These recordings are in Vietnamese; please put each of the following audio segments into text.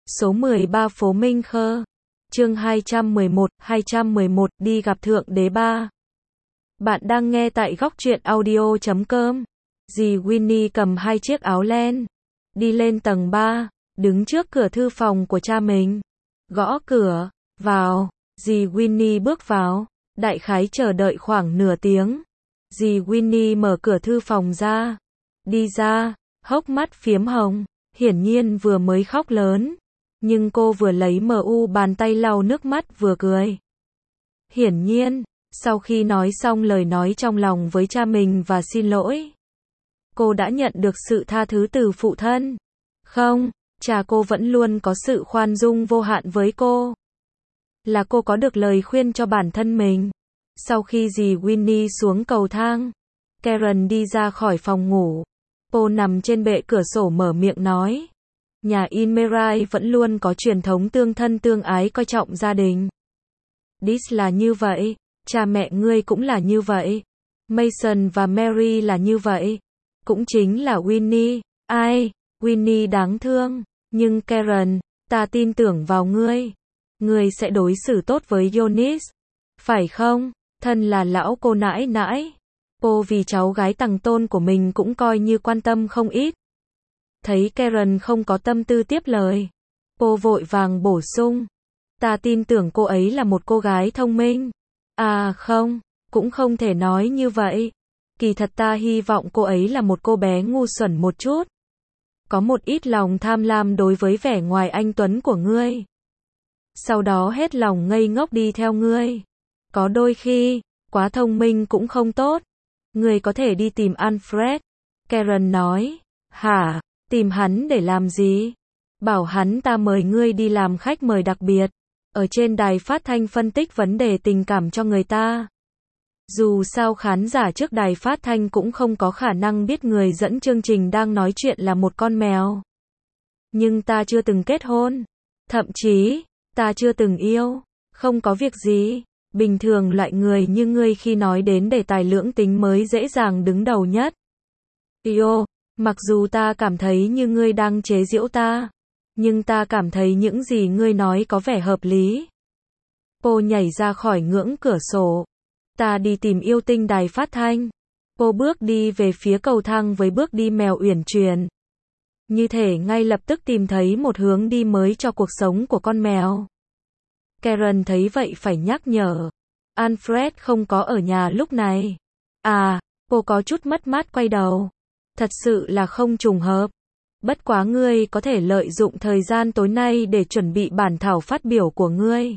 Số 13 phố Minh Khơ. Chương 211, đi gặp Thượng Đế ba. Bạn đang nghe tại góc truyện audio.com. Dì Winnie cầm hai chiếc áo len, đi lên tầng 3, đứng trước cửa thư phòng của cha mình. Gõ cửa, vào. Dì Winnie bước vào, đại khái chờ đợi khoảng nửa tiếng. Dì Winnie mở cửa thư phòng ra, đi ra, hốc mắt phiếm hồng, hiển nhiên vừa mới khóc lớn. Nhưng cô vừa lấy bàn tay lau nước mắt vừa cười. Hiển nhiên, sau khi nói xong lời nói trong lòng với cha mình và xin lỗi, cô đã nhận được sự tha thứ từ phụ thân. Không, cha cô vẫn luôn có sự khoan dung vô hạn với cô. Là cô có được lời khuyên cho bản thân mình. Sau khi dì Winnie xuống cầu thang, Karen đi ra khỏi phòng ngủ. Cô nằm trên bệ cửa sổ mở miệng nói. Nhà Inmerai vẫn luôn có truyền thống tương thân tương ái coi trọng gia đình. Dis là như vậy, cha mẹ ngươi cũng là như vậy. Mason và Mary là như vậy. Cũng chính là Winnie. Ai, Winnie đáng thương. Nhưng Karen, ta tin tưởng vào ngươi. Ngươi sẽ đối xử tốt với Yonis. Phải không? Thân là lão cô nãi nãi. Cô vì cháu gái tằng tôn của mình cũng coi như quan tâm không ít. Thấy Karen không có tâm tư tiếp lời, cô vội vàng bổ sung. Ta tin tưởng cô ấy là một cô gái thông minh. À không, cũng không thể nói như vậy. Kỳ thật ta hy vọng cô ấy là một cô bé ngu xuẩn một chút. Có một ít lòng tham lam đối với vẻ ngoài anh tuấn của ngươi. Sau đó hết lòng ngây ngốc đi theo ngươi. Có đôi khi, quá thông minh cũng không tốt. Ngươi có thể đi tìm Alfred. Karen nói. Hả? Tìm hắn để làm gì? Bảo hắn ta mời ngươi đi làm khách mời đặc biệt. Ở trên đài phát thanh phân tích vấn đề tình cảm cho người ta. Dù sao khán giả trước đài phát thanh cũng không có khả năng biết người dẫn chương trình đang nói chuyện là một con mèo. Nhưng ta chưa từng kết hôn. Thậm chí, ta chưa từng yêu. Không có việc gì. Bình thường loại người như ngươi khi nói đến đề tài lưỡng tính mới dễ dàng đứng đầu nhất. Yo. Mặc dù ta cảm thấy như ngươi đang chế giễu ta, nhưng ta cảm thấy những gì ngươi nói có vẻ hợp lý. Cô nhảy ra khỏi ngưỡng cửa sổ. Ta đi tìm yêu tinh đài phát thanh. Cô bước đi về phía cầu thang với bước đi mèo uyển chuyển. Như thể ngay lập tức tìm thấy một hướng đi mới cho cuộc sống của con mèo. Karen thấy vậy phải nhắc nhở. Alfred không có ở nhà lúc này. À, cô có chút mất mát quay đầu. Thật sự là không trùng hợp. Bất quá ngươi có thể lợi dụng thời gian tối nay để chuẩn bị bản thảo phát biểu của ngươi.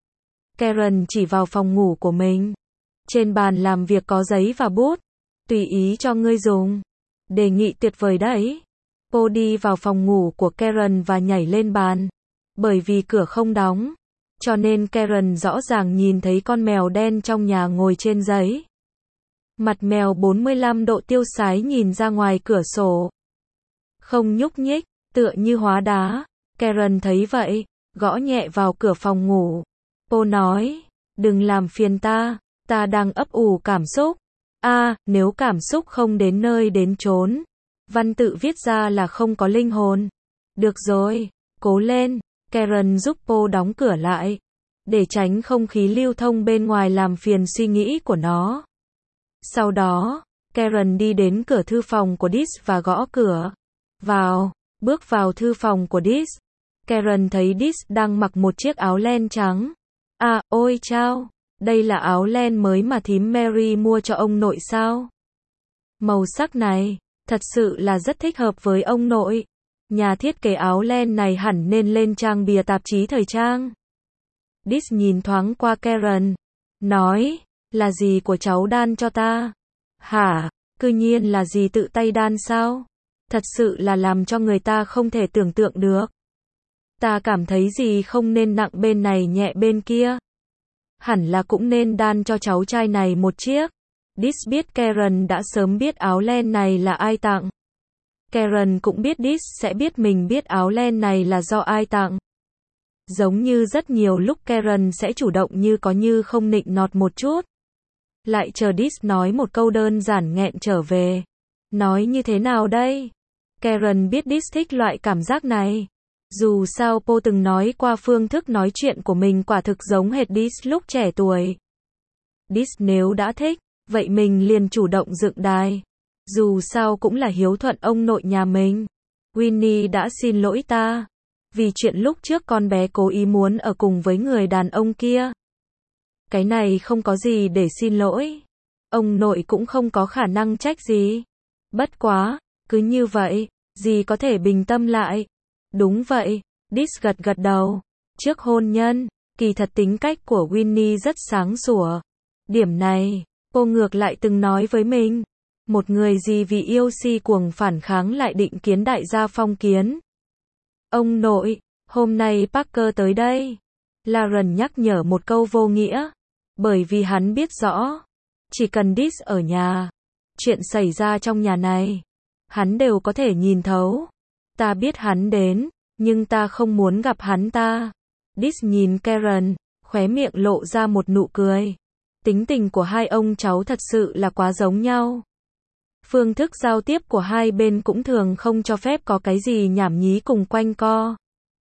Karen chỉ vào phòng ngủ của mình. Trên bàn làm việc có giấy và bút. Tùy ý cho ngươi dùng. Đề nghị tuyệt vời đấy. Cô đi vào phòng ngủ của Karen và nhảy lên bàn. Bởi vì cửa không đóng, cho nên Karen rõ ràng nhìn thấy con mèo đen trong nhà ngồi trên giấy. Mặt mèo 45 độ tiêu sái nhìn ra ngoài cửa sổ. Không nhúc nhích, tựa như hóa đá. Karen thấy vậy, gõ nhẹ vào cửa phòng ngủ. Cô nói, đừng làm phiền ta đang ấp ủ cảm xúc. Nếu cảm xúc không đến nơi đến chốn, văn tự viết ra là không có linh hồn. Được rồi, cố lên. Karen giúp cô đóng cửa lại, để tránh không khí lưu thông bên ngoài làm phiền suy nghĩ của nó. Sau đó, Karen đi đến cửa thư phòng của Dis và gõ cửa. Vào, bước vào thư phòng của Dis. Karen thấy Dis đang mặc một chiếc áo len trắng. Ôi chao, đây là áo len mới mà thím Mary mua cho ông nội sao? Màu sắc này, thật sự là rất thích hợp với ông nội. Nhà thiết kế áo len này hẳn nên lên trang bìa tạp chí thời trang. Dis nhìn thoáng qua Karen, nói, là gì của cháu đan cho ta? Hả, cư nhiên là gì tự tay đan sao? Thật sự là làm cho người ta không thể tưởng tượng được. Ta cảm thấy gì không nên nặng bên này nhẹ bên kia. Hẳn là cũng nên đan cho cháu trai này một chiếc. Dis biết Karen đã sớm biết áo len này là ai tặng. Karen cũng biết Dis sẽ biết mình biết áo len này là do ai tặng. Giống như rất nhiều lúc Karen sẽ chủ động như có như không nịnh nọt một chút. Lại chờ Dis nói một câu đơn giản nghẹn trở về. Nói như thế nào đây? Karen biết Dis thích loại cảm giác này. Dù sao cô từng nói qua phương thức nói chuyện của mình quả thực giống hệt Dis lúc trẻ tuổi. Dis nếu đã thích, vậy mình liền chủ động dựng đài. Dù sao cũng là hiếu thuận ông nội nhà mình. Winnie đã xin lỗi ta. Vì chuyện lúc trước con bé cố ý muốn ở cùng với người đàn ông kia. Cái này không có gì để xin lỗi. Ông nội cũng không có khả năng trách gì. Bất quá, cứ như vậy, gì có thể bình tâm lại. Đúng vậy, Dis gật gật đầu. Trước hôn nhân, kỳ thật tính cách của Winnie rất sáng sủa. Điểm này, cô ngược lại từng nói với mình. Một người gì vì yêu si cuồng phản kháng lại định kiến đại gia phong kiến. Ông nội, hôm nay Parker tới đây. Lauren nhắc nhở một câu vô nghĩa. Bởi vì hắn biết rõ, chỉ cần Dis ở nhà, chuyện xảy ra trong nhà này, hắn đều có thể nhìn thấu. Ta biết hắn đến, nhưng ta không muốn gặp hắn ta. Dis nhìn Karen, khóe miệng lộ ra một nụ cười. Tính tình của hai ông cháu thật sự là quá giống nhau. Phương thức giao tiếp của hai bên cũng thường không cho phép có cái gì nhảm nhí cùng quanh co.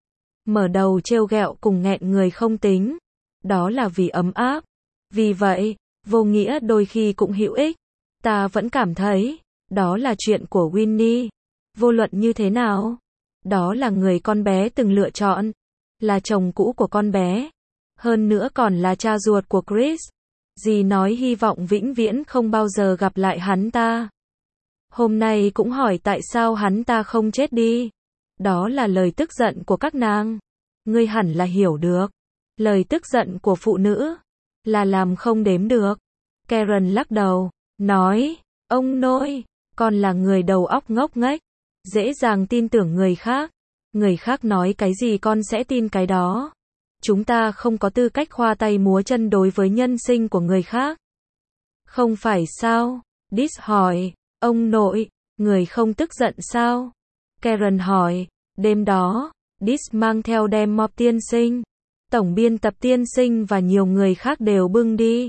Mở đầu trêu ghẹo cùng nghẹn người không tính. Đó là vì ấm áp. Vì vậy, vô nghĩa đôi khi cũng hữu ích. Ta vẫn cảm thấy, đó là chuyện của Winnie. Vô luận như thế nào? Đó là người con bé từng lựa chọn. Là chồng cũ của con bé. Hơn nữa còn là cha ruột của Chris. Dì nói hy vọng vĩnh viễn không bao giờ gặp lại hắn ta. Hôm nay cũng hỏi tại sao hắn ta không chết đi. Đó là lời tức giận của các nàng. Ngươi hẳn là hiểu được. Lời tức giận của phụ nữ là làm không đếm được. Karen lắc đầu, nói, ông nội, con là người đầu óc ngốc nghếch, dễ dàng tin tưởng người khác. Người khác nói cái gì con sẽ tin cái đó. Chúng ta không có tư cách khoa tay múa chân đối với nhân sinh của người khác. Không phải sao? Dis hỏi, ông nội, người không tức giận sao? Karen hỏi, đêm đó, Dis mang theo đem mọp tiên sinh, tổng biên tập tiên sinh và nhiều người khác đều bưng đi.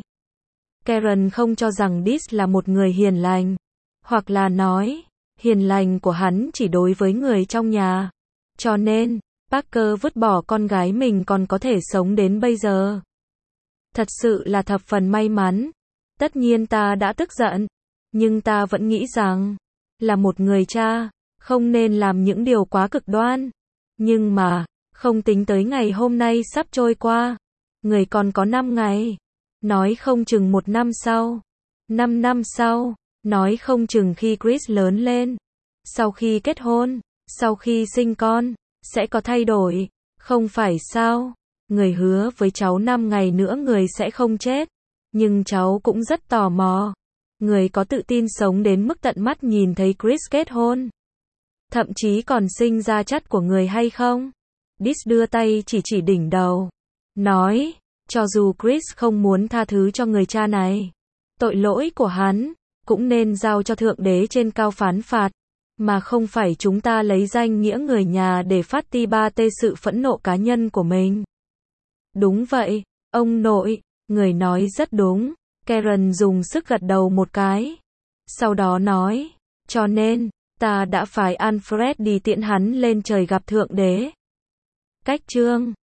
Karen không cho rằng Dis là một người hiền lành, hoặc là nói, hiền lành của hắn chỉ đối với người trong nhà. Cho nên, Parker vứt bỏ con gái mình còn có thể sống đến bây giờ. Thật sự là thập phần may mắn. Tất nhiên ta đã tức giận, nhưng ta vẫn nghĩ rằng, là một người cha, không nên làm những điều quá cực đoan. Nhưng mà, không tính tới ngày hôm nay sắp trôi qua. Người còn có 5 ngày. Nói không chừng 1 năm sau. 5 năm sau. Nói không chừng khi Chris lớn lên. Sau khi kết hôn. Sau khi sinh con. Sẽ có thay đổi. Không phải sao. Người hứa với cháu 5 ngày nữa người sẽ không chết. Nhưng cháu cũng rất tò mò. Người có tự tin sống đến mức tận mắt nhìn thấy Chris kết hôn. Thậm chí còn sinh ra chất của người hay không? Dis đưa tay chỉ đỉnh đầu. Nói, cho dù Chris không muốn tha thứ cho người cha này, tội lỗi của hắn, cũng nên giao cho Thượng Đế trên cao phán phạt, mà không phải chúng ta lấy danh nghĩa người nhà để phát ti ba tê sự phẫn nộ cá nhân của mình. Đúng vậy, ông nội, người nói rất đúng. Karen dùng sức gật đầu một cái. Sau đó nói, cho nên, ta đã phái Alfred đi tiễn hắn lên trời gặp Thượng Đế. Cách chương